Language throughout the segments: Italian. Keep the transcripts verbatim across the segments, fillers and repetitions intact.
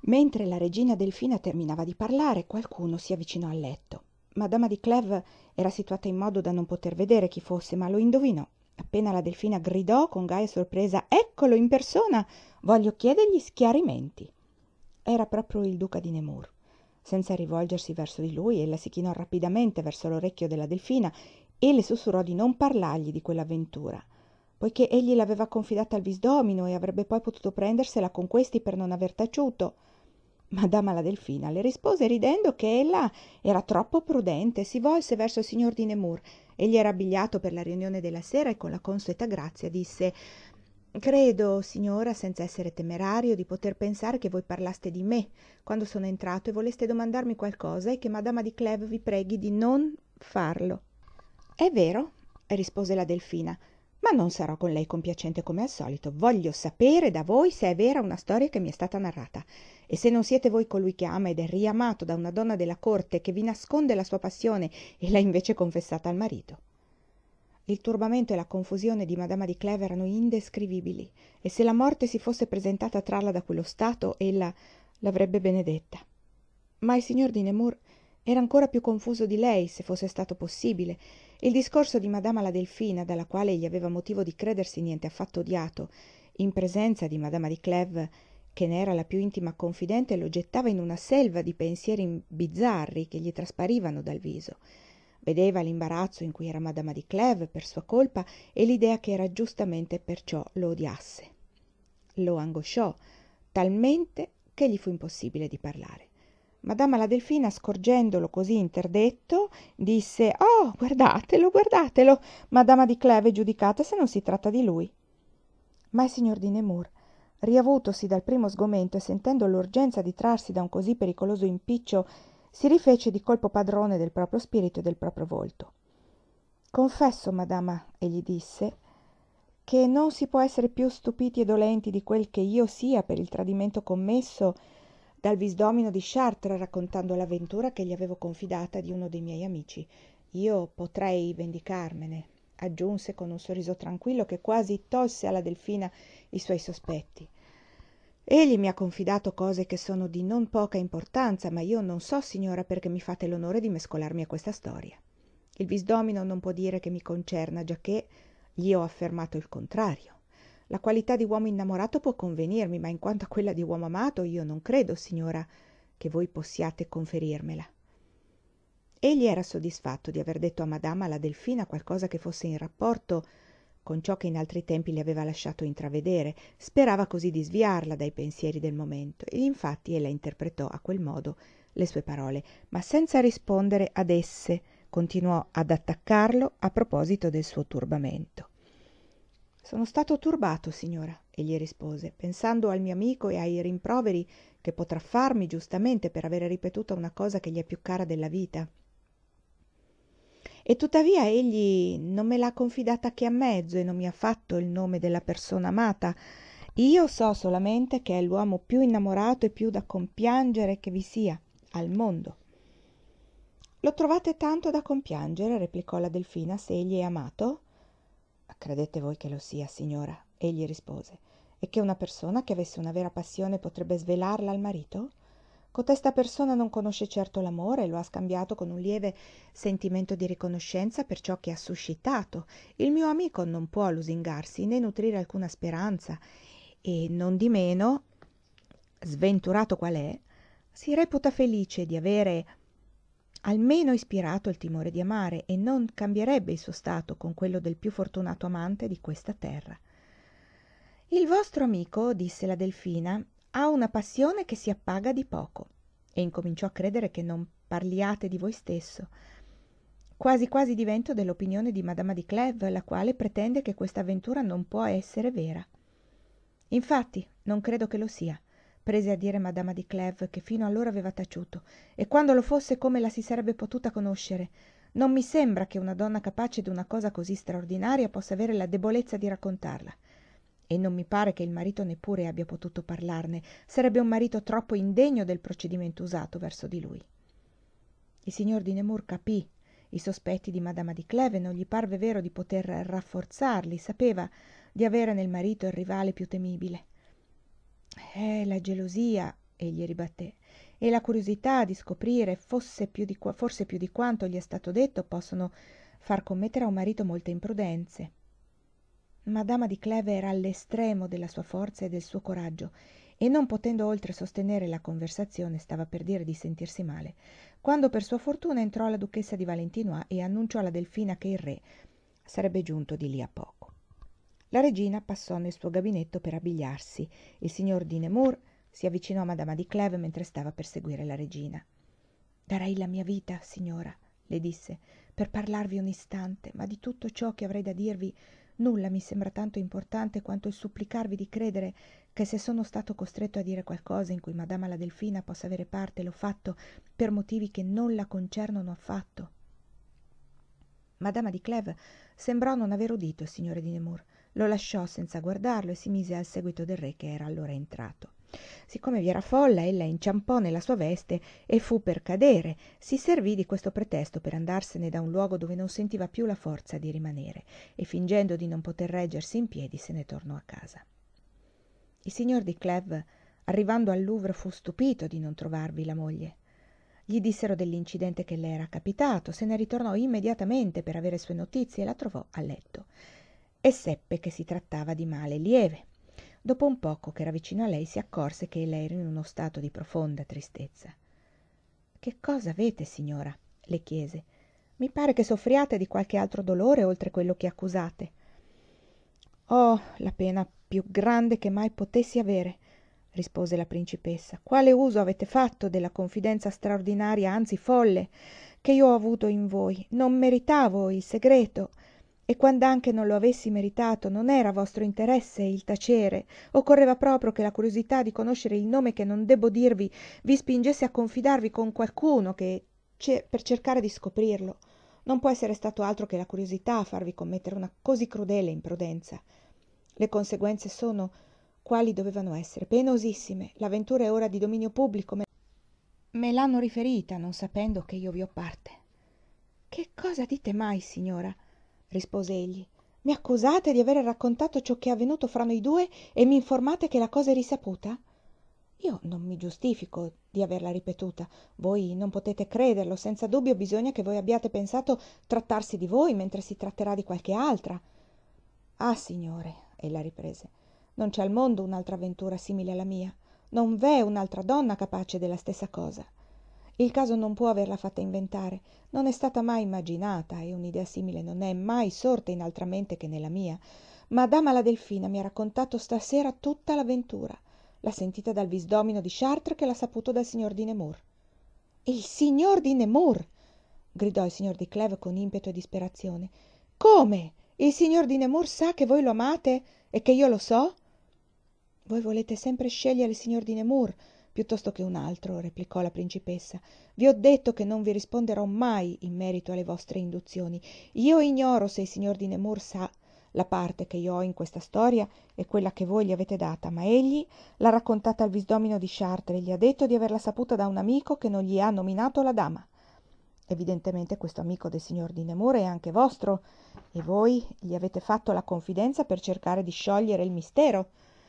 Mentre la regina Delfina terminava di parlare, qualcuno si avvicinò al letto. Madama di Clèves era situata in modo da non poter vedere chi fosse, ma lo indovinò. Appena la Delfina gridò con gaia sorpresa: «Eccolo in persona! Voglio chiedergli schiarimenti!» Era proprio il duca di Nemours. Senza rivolgersi verso di lui, ella si chinò rapidamente verso l'orecchio della Delfina e le sussurrò di non parlargli di quell'avventura, poiché egli l'aveva confidata al visdomino e avrebbe poi potuto prendersela con questi per non aver taciuto. Madama la Delfina le rispose ridendo che ella era troppo prudente, si volse verso il signor di Nemours. Egli era abbigliato per la riunione della sera e con la consueta grazia disse: «Credo, signora, senza essere temerario, di poter pensare che voi parlaste di me quando sono entrato e voleste domandarmi qualcosa e che Madama di Clèves vi preghi di non farlo». «È vero», rispose la Delfina, «ma non sarò con lei compiacente come al solito. Voglio sapere da voi se è vera una storia che mi è stata narrata. E se non siete voi colui che ama ed è riamato da una donna della corte che vi nasconde la sua passione e l'ha invece confessata al marito». Il turbamento e la confusione di Madama di Clèves erano indescrivibili, e se la morte si fosse presentata a trarla da quello stato, ella l'avrebbe benedetta. Ma il signor di Nemours era ancora più confuso di lei, se fosse stato possibile. Il discorso di Madama la Delfina, dalla quale egli aveva motivo di credersi niente affatto odiato, in presenza di Madama di Clèves, che ne era la più intima confidente, lo gettava in una selva di pensieri bizzarri che gli trasparivano dal viso. Vedeva l'imbarazzo in cui era Madama di Clèves per sua colpa e l'idea che era giustamente perciò lo odiasse. Lo angosciò talmente che gli fu impossibile di parlare. Madama la Delfina, scorgendolo così interdetto, disse: «Oh, guardatelo, guardatelo! Madama di Clèves è giudicata se non si tratta di lui». Ma il signor di Nemours, riavutosi dal primo sgomento e sentendo l'urgenza di trarsi da un così pericoloso impiccio, si rifece di colpo padrone del proprio spirito e del proprio volto. «Confesso, madama», egli disse, «che non si può essere più stupiti e dolenti di quel che io sia per il tradimento commesso dal visdomino di Chartres, raccontando l'avventura che gli avevo confidata di uno dei miei amici. Io potrei vendicarmene», aggiunse con un sorriso tranquillo che quasi tolse alla Delfina i suoi sospetti. «Egli mi ha confidato cose che sono di non poca importanza, ma io non so, signora, perché mi fate l'onore di mescolarmi a questa storia. Il visdomino non può dire che mi concerna, giacché gli ho affermato il contrario. La qualità di uomo innamorato può convenirmi, ma in quanto a quella di uomo amato, io non credo, signora, che voi possiate conferirmela». Egli era soddisfatto di aver detto a Madama la Delfina qualcosa che fosse in rapporto con ciò che in altri tempi le aveva lasciato intravedere. Sperava così di sviarla dai pensieri del momento, e infatti ella interpretò a quel modo le sue parole, ma senza rispondere ad esse continuò ad attaccarlo a proposito del suo turbamento. «Sono stato turbato, signora», egli rispose, «pensando al mio amico e ai rimproveri che potrà farmi giustamente per avere ripetuta una cosa che gli è più cara della vita. E tuttavia egli non me l'ha confidata che a mezzo e non mi ha fatto il nome della persona amata. Io so solamente che è l'uomo più innamorato e più da compiangere che vi sia al mondo». «Lo trovate tanto da compiangere?» replicò la Delfina, «se egli è amato?» «Credete voi che lo sia, signora?» egli rispose, «e che una persona che avesse una vera passione potrebbe svelarla al marito? Cotesta persona non conosce certo l'amore e lo ha scambiato con un lieve sentimento di riconoscenza per ciò che ha suscitato. Il mio amico non può lusingarsi né nutrire alcuna speranza e non di meno, sventurato qual è, si reputa felice di avere almeno ispirato il timore di amare e non cambierebbe il suo stato con quello del più fortunato amante di questa terra». «Il vostro amico», disse la Delfina, «ha una passione che si appaga di poco», e incominciò a credere che non parliate di voi stesso. «Quasi quasi divento dell'opinione di Madama di Clèves, la quale pretende che questa avventura non può essere vera». «Infatti non credo che lo sia», prese a dire Madama di Clèves, che fino allora aveva taciuto, «e quando lo fosse come la si sarebbe potuta conoscere? Non mi sembra che una donna capace d'una cosa così straordinaria possa avere la debolezza di raccontarla. E non mi pare che il marito neppure abbia potuto parlarne. Sarebbe un marito troppo indegno del procedimento usato verso di lui». Il signor di Nemours capì i sospetti di Madama di Clèves e non gli parve vero di poter rafforzarli. Sapeva di avere nel marito il rivale più temibile. Eh, la gelosia egli ribatté, e la curiosità di scoprire fosse più di qua, forse più di quanto gli è stato detto possono far commettere a un marito molte imprudenze. Madama di Clèves era all'estremo della sua forza e del suo coraggio, e non potendo oltre sostenere la conversazione stava per dire di sentirsi male, quando per sua fortuna entrò la duchessa di Valentinois e annunciò alla Delfina che il re sarebbe giunto di lì a poco. La regina passò nel suo gabinetto per abbigliarsi. Il signor di Nemours si avvicinò a Madama di Clèves mentre stava per seguire la regina. «Darei la mia vita, signora», le disse, «per parlarvi un istante, ma di tutto ciò che avrei da dirvi nulla mi sembra tanto importante quanto il supplicarvi di credere che se sono stato costretto a dire qualcosa in cui Madama la Delfina possa avere parte, l'ho fatto per motivi che non la concernono affatto». Madama di Clèves sembrò non aver udito il signore di Nemours. Lo lasciò senza guardarlo e si mise al seguito del re, che era allora entrato. Siccome vi era folla, ella inciampò nella sua veste e fu per cadere. Si servì di questo pretesto per andarsene da un luogo dove non sentiva più la forza di rimanere, e fingendo di non poter reggersi in piedi se ne tornò a casa. Il signor di Clèves, arrivando al Louvre, fu stupito di non trovarvi la moglie. Gli dissero dell'incidente che le era capitato, se ne ritornò immediatamente per avere sue notizie e la trovò a letto, e seppe che si trattava di male lieve. Dopo un poco che era vicino a lei si accorse che lei era in uno stato di profonda tristezza. «Che cosa avete, signora?» le chiese. «Mi pare che soffriate di qualche altro dolore oltre quello che accusate». «Oh, la pena più grande che mai potessi avere», rispose la principessa. «Quale uso avete fatto della confidenza straordinaria, anzi folle, che io ho avuto in voi? Non meritavo il segreto, e quand'anche non lo avessi meritato non era vostro interesse il tacere. Occorreva proprio che la curiosità di conoscere il nome che non debbo dirvi vi spingesse a confidarvi con qualcuno che ce- per cercare di scoprirlo. Non può essere stato altro che la curiosità a farvi commettere una così crudele imprudenza. Le conseguenze sono quali dovevano essere, penosissime. L'avventura è ora di dominio pubblico. Me, me l'hanno riferita, non sapendo che io vi ho parte». «Che cosa dite mai, signora?» rispose egli. «Mi accusate di avere raccontato ciò che è avvenuto fra noi due e mi informate che la cosa è risaputa? Io non mi giustifico di averla ripetuta. Voi non potete crederlo. Senza dubbio bisogna che voi abbiate pensato trattarsi di voi, mentre si tratterà di qualche altra». «Ah, signore», ella riprese, «non c'è al mondo un'altra avventura simile alla mia. Non v'è un'altra donna capace della stessa cosa. Il caso non può averla fatta inventare, non è stata mai immaginata, e un'idea simile non è mai sorta in altra mente che nella mia. Madama la Delfina mi ha raccontato stasera tutta l'avventura. L'ha sentita dal visdomino di Chartres, che l'ha saputo dal signor di Nemours». «Il signor di Nemours!» gridò il signor di Clèves con impeto e disperazione. «Come? Il signor di Nemours sa che voi lo amate e che io lo so?» «Voi volete sempre scegliere il signor di Nemours piuttosto che un altro», replicò la principessa. «Vi ho detto che non vi risponderò mai in merito alle vostre induzioni. Io ignoro se il signor di Nemours sa la parte che io ho in questa storia e quella che voi gli avete data, ma egli l'ha raccontata al visdomino di Chartres e gli ha detto di averla saputa da un amico che non gli ha nominato la dama. Evidentemente questo amico del signor di Nemours è anche vostro, e voi gli avete fatto la confidenza per cercare di sciogliere il mistero».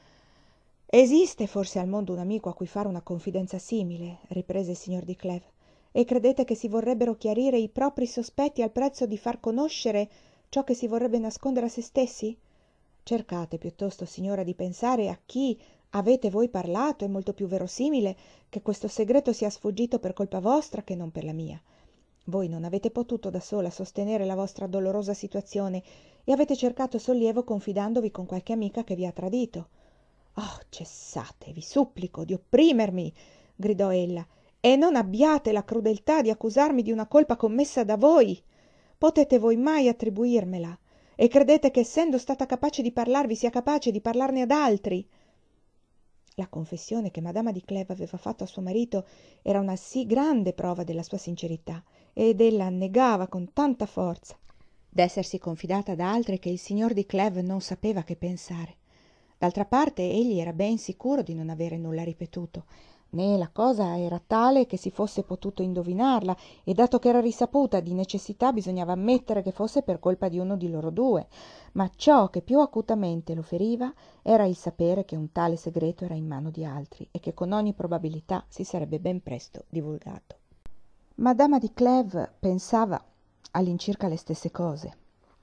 «Esiste forse al mondo un amico a cui fare una confidenza simile?» riprese il signor di Clèves. «E credete che si vorrebbero chiarire i propri sospetti al prezzo di far conoscere ciò che si vorrebbe nascondere a se stessi? Cercate piuttosto, signora, di pensare a chi avete voi parlato. È molto più verosimile che questo segreto sia sfuggito per colpa vostra che non per la mia. Voi non avete potuto da sola sostenere la vostra dolorosa situazione e avete cercato sollievo confidandovi con qualche amica che vi ha tradito. Oh, cessate, vi supplico, di opprimermi», gridò ella, «e non abbiate la crudeltà di accusarmi di una colpa commessa da voi. Potete voi mai attribuirmela? E credete che, essendo stata capace di parlarvi, sia capace di parlarne ad altri?» La confessione che Madama di Clèves aveva fatto a suo marito era una sì grande prova della sua sincerità, ed ella negava con tanta forza d'essersi confidata ad altri che il signor di Clèves non sapeva che pensare. D'altra parte egli era ben sicuro di non avere nulla ripetuto. né la cosa era tale che si fosse potuto indovinarla, e dato che era risaputa, di necessità bisognava ammettere che fosse per colpa di uno di loro due, ma ciò che più acutamente lo feriva era il sapere che un tale segreto era in mano di altri e che con ogni probabilità si sarebbe ben presto divulgato. Madama di Clèves pensava all'incirca le stesse cose.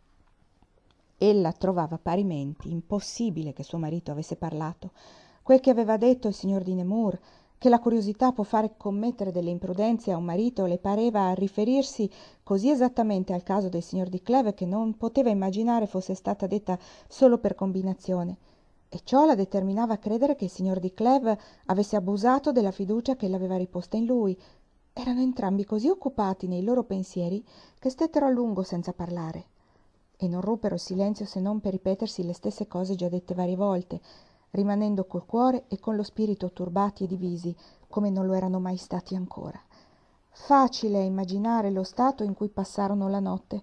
Ella trovava parimenti impossibile che suo marito avesse parlato. Quel che aveva detto il signor di Nemours, che la curiosità può fare commettere delle imprudenze a un marito, le pareva riferirsi così esattamente al caso del signor di Clèves che non poteva immaginare fosse stata detta solo per combinazione, e ciò la determinava a credere che il signor di Clèves avesse abusato della fiducia che ella aveva riposta in lui. Erano entrambi così occupati nei loro pensieri che stettero a lungo senza parlare, e non ruppero il silenzio se non per ripetersi le stesse cose già dette varie volte, rimanendo col cuore e con lo spirito turbati e divisi, come non lo erano mai stati ancora. Facile è immaginare lo stato in cui passarono la notte.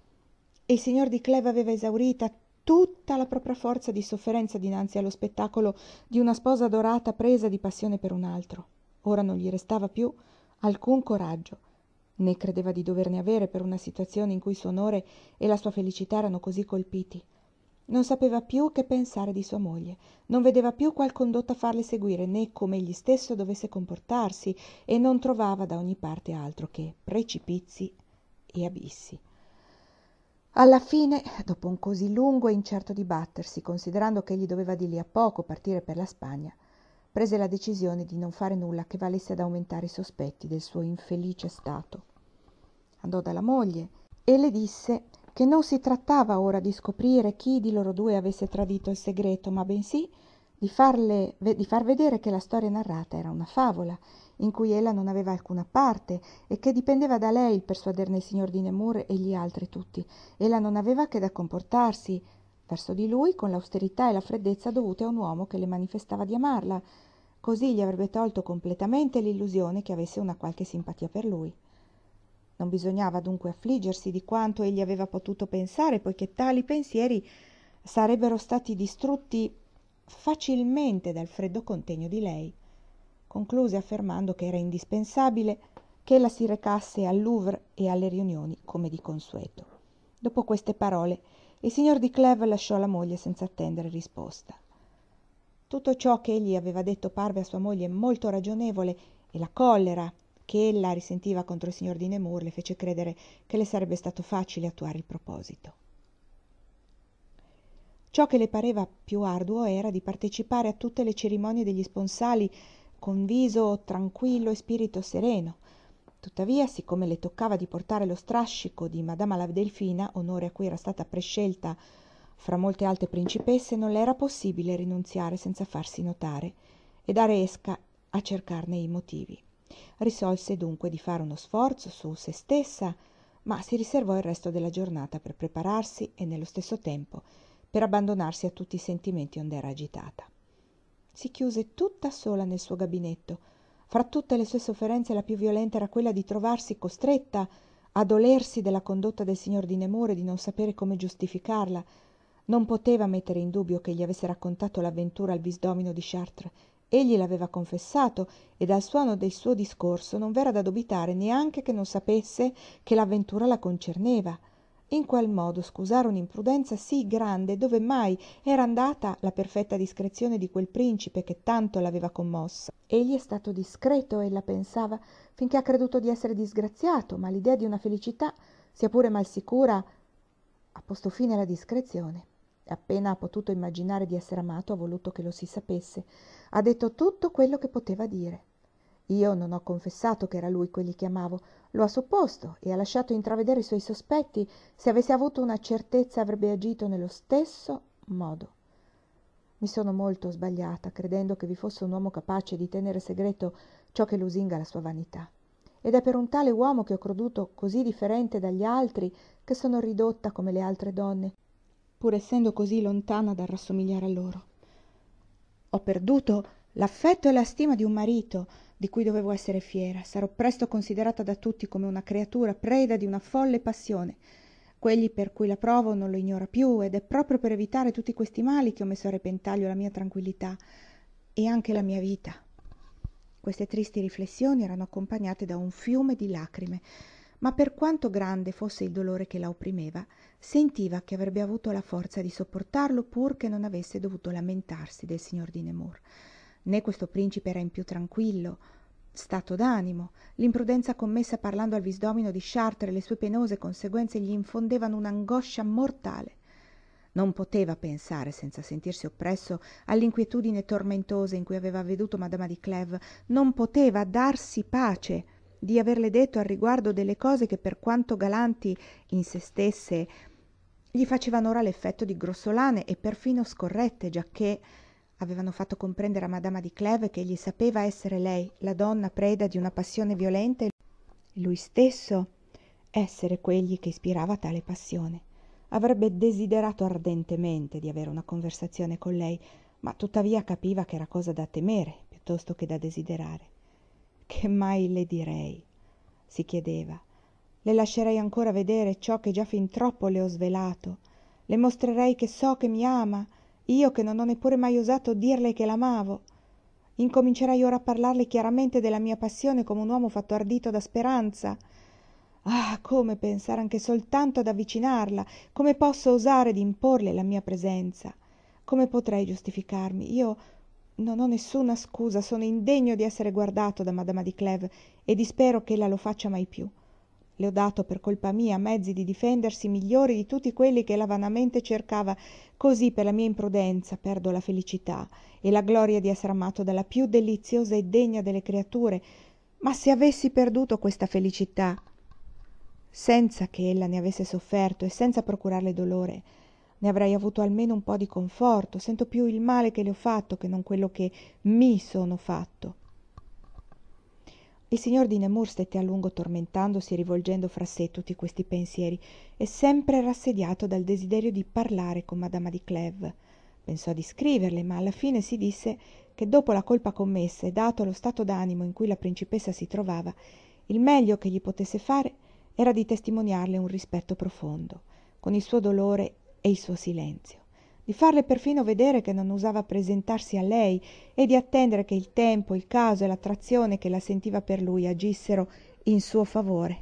E il signor di Clèves aveva esaurita tutta la propria forza di sofferenza dinanzi allo spettacolo di una sposa adorata presa di passione per un altro. Ora non gli restava più alcun coraggio, né credeva di doverne avere per una situazione in cui suo onore e la sua felicità erano così colpiti. Non sapeva più che pensare di sua moglie, non vedeva più qual condotta farle seguire, né come egli stesso dovesse comportarsi, e non trovava da ogni parte altro che precipizi e abissi. Alla fine, dopo un così lungo e incerto dibattersi, considerando che egli doveva di lì a poco partire per la Spagna, prese la decisione di non fare nulla che valesse ad aumentare i sospetti del suo infelice stato. Andò dalla moglie e le disse che non si trattava ora di scoprire chi di loro due avesse tradito il segreto, ma bensì di, farle, di far vedere che la storia narrata era una favola, in cui ella non aveva alcuna parte, e che dipendeva da lei il persuaderne il signor di Nemours e gli altri tutti. Ella non aveva che da comportarsi verso di lui con l'austerità e la freddezza dovute a un uomo che le manifestava di amarla, così gli avrebbe tolto completamente l'illusione che avesse una qualche simpatia per lui. Non bisognava dunque affliggersi di quanto egli aveva potuto pensare, poiché tali pensieri sarebbero stati distrutti facilmente dal freddo contegno di lei. Concluse affermando che era indispensabile che ella si recasse al Louvre e alle riunioni come di consueto. Dopo queste parole il signor di Clèves lasciò la moglie senza attendere risposta. Tutto ciò che egli aveva detto parve a sua moglie molto ragionevole, e la collera che ella risentiva contro il signor di Nemours le fece credere che le sarebbe stato facile attuare il proposito. Ciò che le pareva più arduo era di partecipare a tutte le cerimonie degli sponsali con viso tranquillo e spirito sereno. Tuttavia, siccome le toccava di portare lo strascico di madama la Delfina, onore a cui era stata prescelta fra molte altre principesse, non le era possibile rinunziare senza farsi notare e dare esca a cercarne i motivi. Risolse dunque di fare uno sforzo su se stessa, ma si riservò il resto della giornata per prepararsi e nello stesso tempo per abbandonarsi a tutti i sentimenti onde era agitata. Si chiuse tutta sola nel suo gabinetto. Fra tutte le sue sofferenze la più violenta era quella di trovarsi costretta a dolersi della condotta del signor di Nemours e di non sapere come giustificarla. Non poteva mettere in dubbio che gli avesse raccontato l'avventura al visdomino di Chartres. Egli l'aveva confessato, e dal suono del suo discorso non v'era da dubitare neanche che non sapesse che l'avventura la concerneva. In qual modo scusare un'imprudenza sì grande, dove mai era andata la perfetta discrezione di quel principe che tanto l'aveva commossa? Egli è stato discreto, ella pensava, finché ha creduto di essere disgraziato, ma l'idea di una felicità, sia pure mal sicura, ha posto fine alla discrezione. E appena ha potuto immaginare di essere amato, ha voluto che lo si sapesse. Ha detto tutto quello che poteva dire. Io non ho confessato che era lui quegli che amavo, lo ha supposto e ha lasciato intravedere i suoi sospetti. Se avesse avuto una certezza avrebbe agito nello stesso modo. Mi sono molto sbagliata, credendo che vi fosse un uomo capace di tenere segreto ciò che lusinga la sua vanità. Ed è per un tale uomo che ho creduto così differente dagli altri che sono ridotta come le altre donne, pur essendo così lontana dal rassomigliare a loro. Ho perduto l'affetto e la stima di un marito di cui dovevo essere fiera. Sarò presto considerata da tutti come una creatura preda di una folle passione. Quegli per cui la provo non lo ignora più, ed è proprio per evitare tutti questi mali che ho messo a repentaglio la mia tranquillità e anche la mia vita. Queste tristi riflessioni erano accompagnate da un fiume di lacrime, ma per quanto grande fosse il dolore che la opprimeva, sentiva che avrebbe avuto la forza di sopportarlo pur che non avesse dovuto lamentarsi del signor di Nemours. Né questo principe era in più tranquillo stato d'animo. L'imprudenza commessa parlando al visdomino di Chartres e le sue penose conseguenze gli infondevano un'angoscia mortale. Non poteva pensare, senza sentirsi oppresso, all'inquietudine tormentosa in cui aveva veduto madama di Clèves, non poteva darsi pace di averle detto al riguardo delle cose che, per quanto galanti in se stesse, gli facevano ora l'effetto di grossolane e perfino scorrette, giacché avevano fatto comprendere a madama di Clèves che egli sapeva essere lei la donna preda di una passione violenta e lui stesso essere quegli che ispirava tale passione. Avrebbe desiderato ardentemente di avere una conversazione con lei, ma tuttavia capiva che era cosa da temere piuttosto che da desiderare. Che mai le direi? Si chiedeva. Le lascerei ancora vedere ciò che già fin troppo le ho svelato. Le mostrerei che so che mi ama, io che non ho neppure mai osato dirle che l'amavo. Incomincerei ora a parlarle chiaramente della mia passione come un uomo fatto ardito da speranza. Ah, come pensare anche soltanto ad avvicinarla, come posso osare di imporle la mia presenza? Come potrei giustificarmi? Io non ho nessuna scusa, sono indegno di essere guardato da madama di Clèves e dispero che ella lo faccia mai più. Le ho dato per colpa mia mezzi di difendersi migliori di tutti quelli che ella vanamente cercava, così per la mia imprudenza perdo la felicità e la gloria di essere amato dalla più deliziosa e degna delle creature. Ma se avessi perduto questa felicità, senza che ella ne avesse sofferto e senza procurarle dolore, ne avrei avuto almeno un po' di conforto. Sento più il male che le ho fatto che non quello che mi sono fatto. Il signor di Nemours stette a lungo tormentandosi, rivolgendo fra sé tutti questi pensieri e sempre rassediato dal desiderio di parlare con madama di Clèves. Pensò di scriverle, ma alla fine si disse che dopo la colpa commessa e dato lo stato d'animo in cui la principessa si trovava, il meglio che gli potesse fare era di testimoniarle un rispetto profondo, con il suo dolore e il suo silenzio, di farle perfino vedere che non usava presentarsi a lei e di attendere che il tempo, il caso e l'attrazione che la sentiva per lui agissero in suo favore.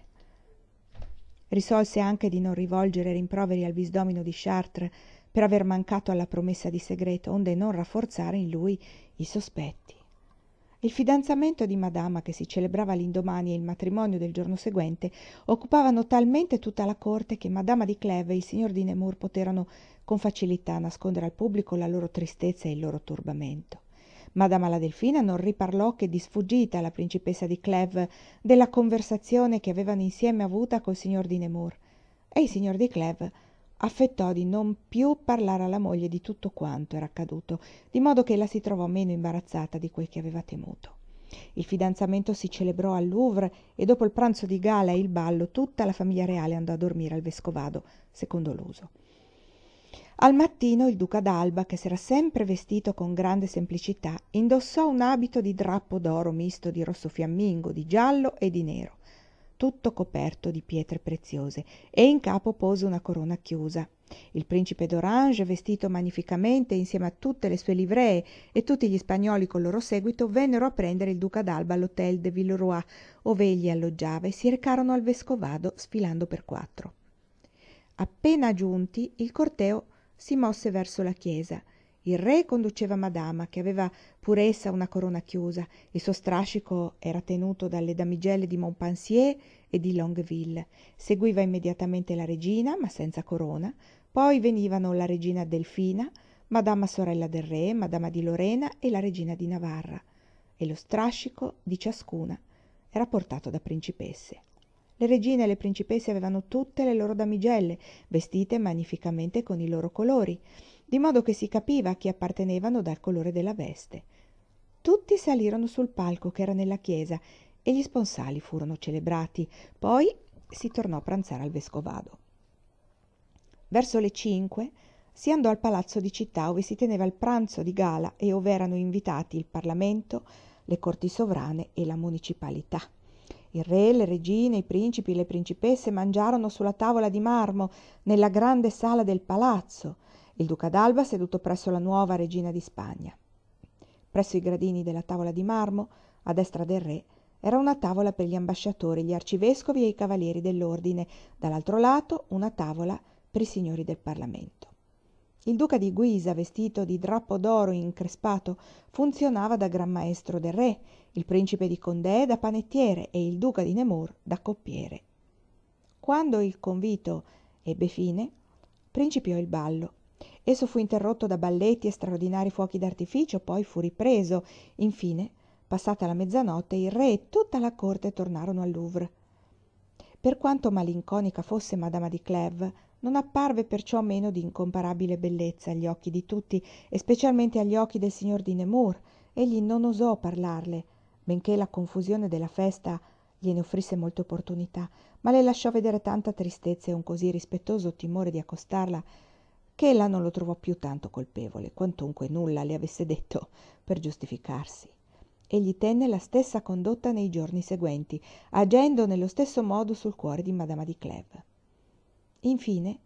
Risolse anche di non rivolgere rimproveri al visdomino di Chartres per aver mancato alla promessa di segreto, onde non rafforzare in lui i sospetti. Il fidanzamento di madama, che si celebrava l'indomani, e il matrimonio del giorno seguente occupavano talmente tutta la corte che madama di Clèves e il signor di Nemours poterono con facilità nascondere al pubblico la loro tristezza e il loro turbamento. Madama la Delfina non riparlò che di sfuggita alla principessa di Clèves della conversazione che avevano insieme avuta col signor di Nemours, e il signor di Clèves affettò di non più parlare alla moglie di tutto quanto era accaduto, di modo che ella si trovò meno imbarazzata di quel che aveva temuto. Il fidanzamento si celebrò al Louvre e dopo il pranzo di gala e il ballo tutta la famiglia reale andò a dormire al Vescovado, secondo l'uso. Al mattino il duca d'Alba, che s'era sempre vestito con grande semplicità, indossò un abito di drappo d'oro misto di rosso fiammingo, di giallo e di nero, tutto coperto di pietre preziose, e in capo pose una corona chiusa. Il principe d'Orange, vestito magnificamente insieme a tutte le sue livree, e tutti gli spagnoli col loro seguito vennero a prendere il duca d'Alba all'hôtel de Villeroy, ove egli alloggiava, e si recarono al Vescovado sfilando per quattro. Appena giunti, il corteo si mosse verso la chiesa. Il re conduceva madama, che aveva pur essa una corona chiusa. Il suo strascico era tenuto dalle damigelle di Montpensier e di Longueville. Seguiva immediatamente la regina, ma senza corona. Poi venivano la regina Delfina, madama sorella del re, madama di Lorena e la regina di Navarra. E lo strascico di ciascuna era portato da principesse. Le regine e le principesse avevano tutte le loro damigelle, vestite magnificamente con i loro colori, di modo che si capiva a chi appartenevano dal colore della veste. Tutti salirono sul palco che era nella chiesa e gli sponsali furono celebrati. Poi si tornò a pranzare al Vescovado. Verso le cinque si andò al palazzo di città, ove si teneva il pranzo di gala e ove erano invitati il Parlamento, le corti sovrane e la municipalità. Il re, le regine, i principi e le principesse mangiarono sulla tavola di marmo nella grande sala del palazzo, il duca d'Alba seduto presso la nuova regina di Spagna. Presso i gradini della tavola di marmo A destra del re era una tavola per gli ambasciatori, gli arcivescovi e i cavalieri dell'ordine, dall'altro lato una tavola per i signori del Parlamento. Il duca di Guisa, vestito di drappo d'oro increspato, funzionava da gran maestro del re, il principe di Condé da panettiere e il duca di Nemours da coppiere. Quando il convito ebbe fine, principiò il ballo. Esso fu interrotto da balletti e straordinari fuochi d'artificio, poi fu ripreso. Infine, passata la mezzanotte, il re e tutta la corte tornarono al Louvre. Per quanto malinconica fosse Madama di Clèves, non apparve perciò meno di incomparabile bellezza agli occhi di tutti, e specialmente agli occhi del signor di Nemours. Egli non osò parlarle, benché la confusione della festa gliene offrisse molte opportunità, ma le lasciò vedere tanta tristezza e un così rispettoso timore di accostarla che ella non lo trovò più tanto colpevole, quantunque nulla le avesse detto per giustificarsi. Egli tenne la stessa condotta nei giorni seguenti, agendo nello stesso modo sul cuore di Madama di Clèves. Infine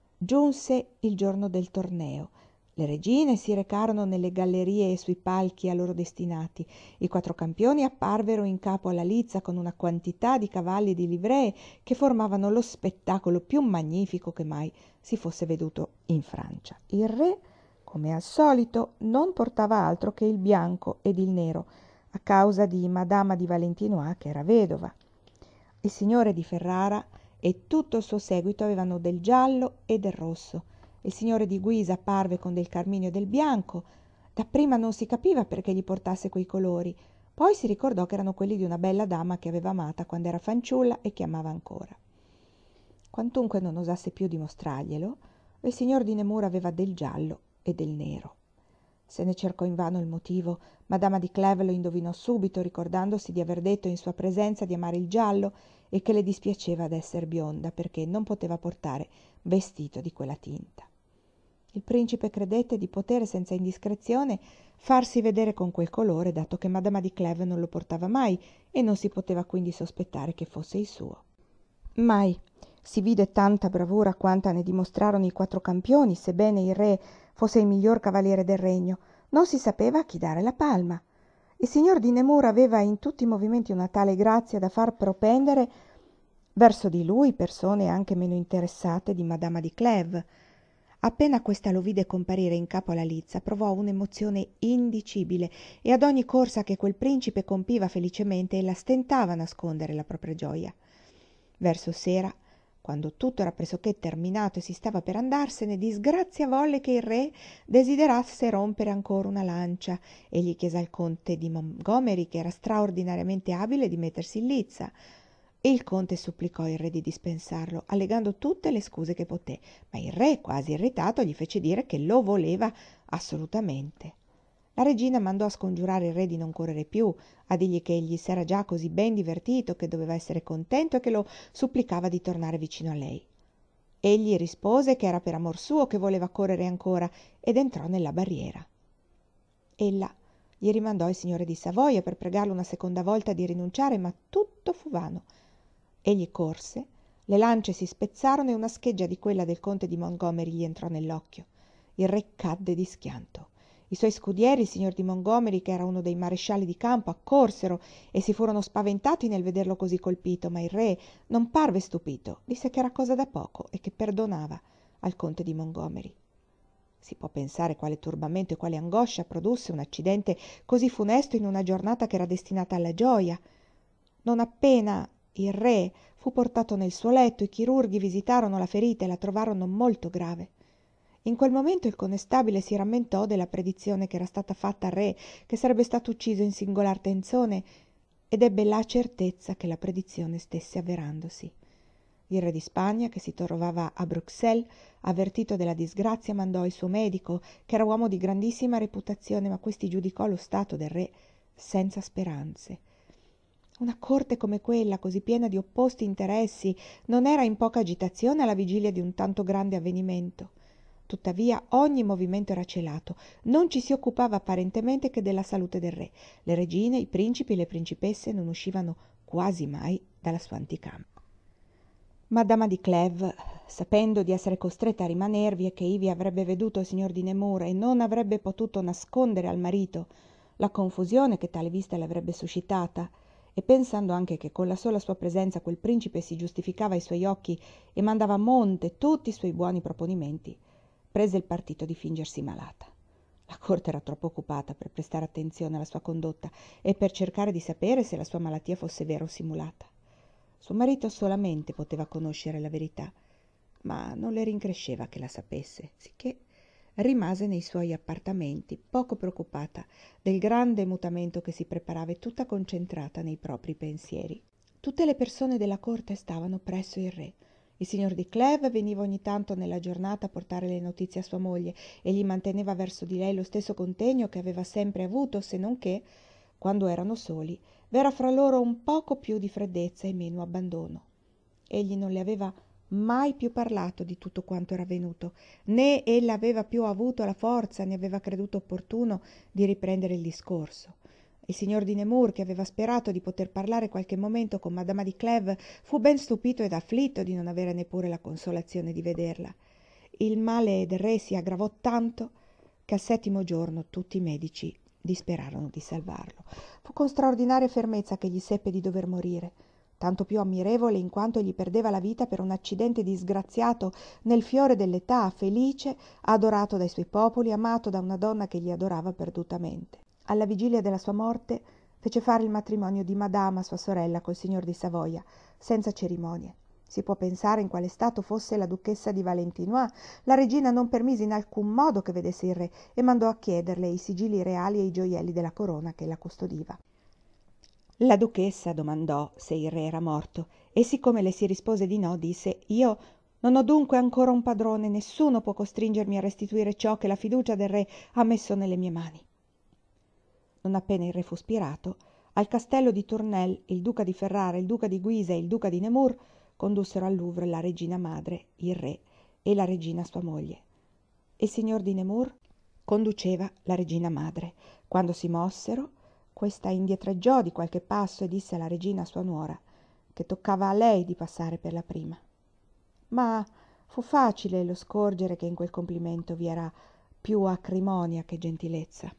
giunse il giorno del torneo. Le regine si recarono nelle gallerie e sui palchi a loro destinati. I quattro campioni apparvero in capo alla lizza con una quantità di cavalli e di livree che formavano lo spettacolo più magnifico che mai si fosse veduto in Francia. Il re, come al solito, non portava altro che il bianco ed il nero, a causa di Madama di Valentinois, che era vedova. Il signore di Ferrara e tutto il suo seguito avevano del giallo e del rosso. Il signore di Guisa apparve con del carminio e del bianco. Dapprima non si capiva perché gli portasse quei colori, poi si ricordò che erano quelli di una bella dama che aveva amata quando era fanciulla e che amava ancora. Quantunque non osasse più dimostrarglielo, il signor di Nemours aveva del giallo e del nero. Se ne cercò invano il motivo. Madama di Clèves lo indovinò subito, ricordandosi di aver detto in sua presenza di amare il giallo e che le dispiaceva d'esser bionda perché non poteva portare vestito di quella tinta. Il principe credette di potere senza indiscrezione farsi vedere con quel colore, dato che Madama di Clèves non lo portava mai e non si poteva quindi sospettare che fosse il suo. Mai si vide tanta bravura quanta ne dimostrarono i quattro campioni, sebbene il re fosse il miglior cavaliere del regno. Non si sapeva a chi dare la palma. Il signor di Nemours aveva in tutti i movimenti una tale grazia da far propendere verso di lui persone anche meno interessate di Madama di Clèves. Appena questa lo vide comparire in capo alla lizza, provò un'emozione indicibile e ad ogni corsa che quel principe compiva felicemente ella stentava a nascondere la propria gioia. Verso sera, quando tutto era pressoché terminato e si stava per andarsene, disgrazia volle che il re desiderasse rompere ancora una lancia. Egli chiese al conte di Montgomery, che era straordinariamente abile, di mettersi in lizza, e il conte supplicò il re di dispensarlo, allegando tutte le scuse che poté, ma il re, quasi irritato, gli fece dire che lo voleva assolutamente. La regina mandò a scongiurare il re di non correre più, a dirgli che egli s'era già così ben divertito, che doveva essere contento e che lo supplicava di tornare vicino a lei. Egli rispose che era per amor suo che voleva correre ancora ed entrò nella barriera. Ella gli rimandò il signore di Savoia per pregarlo una seconda volta di rinunciare, ma tutto fu vano. Egli corse, le lance si spezzarono e una scheggia di quella del conte di Montgomery gli entrò nell'occhio. Il re cadde di schianto. I suoi scudieri, il signor di Montgomery, che era uno dei marescialli di campo, accorsero e si furono spaventati nel vederlo così colpito, ma il re non parve stupito, disse che era cosa da poco e che perdonava al conte di Montgomery. Si può pensare quale turbamento e quale angoscia produsse un accidente così funesto in una giornata che era destinata alla gioia. Non appena il re fu portato nel suo letto, i chirurghi visitarono la ferita e la trovarono molto grave. In quel momento il connestabile si rammentò della predizione che era stata fatta al re, che sarebbe stato ucciso in singolar tenzone, ed ebbe la certezza che la predizione stesse avverandosi. Il re di Spagna, che si trovava a Bruxelles, avvertito della disgrazia, mandò il suo medico, che era uomo di grandissima reputazione, ma questi giudicò lo stato del re senza speranze. Una corte come quella, così piena di opposti interessi, non era in poca agitazione alla vigilia di un tanto grande avvenimento. Tuttavia ogni movimento era celato, non ci si occupava apparentemente che della salute del re. Le regine, i principi e le principesse non uscivano quasi mai dalla sua anticamera. Madama di Clèves, sapendo di essere costretta a rimanervi e che ivi avrebbe veduto il signor di Nemours e non avrebbe potuto nascondere al marito la confusione che tale vista le avrebbe suscitata, e pensando anche che con la sola sua presenza quel principe si giustificava ai suoi occhi e mandava a monte tutti i suoi buoni proponimenti, prese il partito di fingersi malata. La corte era troppo occupata per prestare attenzione alla sua condotta e per cercare di sapere se la sua malattia fosse vera o simulata. Suo marito solamente poteva conoscere la verità, ma non le rincresceva che la sapesse, sicché rimase nei suoi appartamenti, poco preoccupata del grande mutamento che si preparava e tutta concentrata nei propri pensieri. Tutte le persone della corte stavano presso il re. Il signor di Clèves veniva ogni tanto nella giornata a portare le notizie a sua moglie e gli manteneva verso di lei lo stesso contegno che aveva sempre avuto, se non che, quando erano soli, v'era fra loro un poco più di freddezza e meno abbandono. Egli non le aveva mai più parlato di tutto quanto era avvenuto, né ella aveva più avuto la forza, né aveva creduto opportuno di riprendere il discorso. Il signor di Nemours, che aveva sperato di poter parlare qualche momento con madama di Clèves, fu ben stupito ed afflitto di non avere neppure la consolazione di vederla. Il male del re si aggravò tanto che al settimo giorno tutti i medici disperarono di salvarlo. Fu con straordinaria fermezza che gli seppe di dover morire, tanto più ammirevole in quanto egli perdeva la vita per un accidente disgraziato nel fiore dell'età, felice, adorato dai suoi popoli, amato da una donna che gli adorava perdutamente. Alla vigilia della sua morte fece fare il matrimonio di madama, sua sorella, col signor di Savoia, senza cerimonie. Si può pensare in quale stato fosse la duchessa di Valentinois. La regina non permise in alcun modo che vedesse il re e mandò a chiederle i sigilli reali e i gioielli della corona che la custodiva. La duchessa domandò se il re era morto e siccome le si rispose di no, disse: «Io non ho dunque ancora un padrone, nessuno può costringermi a restituire ciò che la fiducia del re ha messo nelle mie mani». Non appena il re fu spirato, al castello di Tournelle il duca di Ferrara, il duca di Guisa e il duca di Nemours condussero al Louvre la regina madre, il re e la regina sua moglie. Il signor di Nemours conduceva la regina madre. Quando si mossero, questa indietreggiò di qualche passo e disse alla regina sua nuora che toccava a lei di passare per la prima. Ma fu facile lo scorgere che in quel complimento vi era più acrimonia che gentilezza.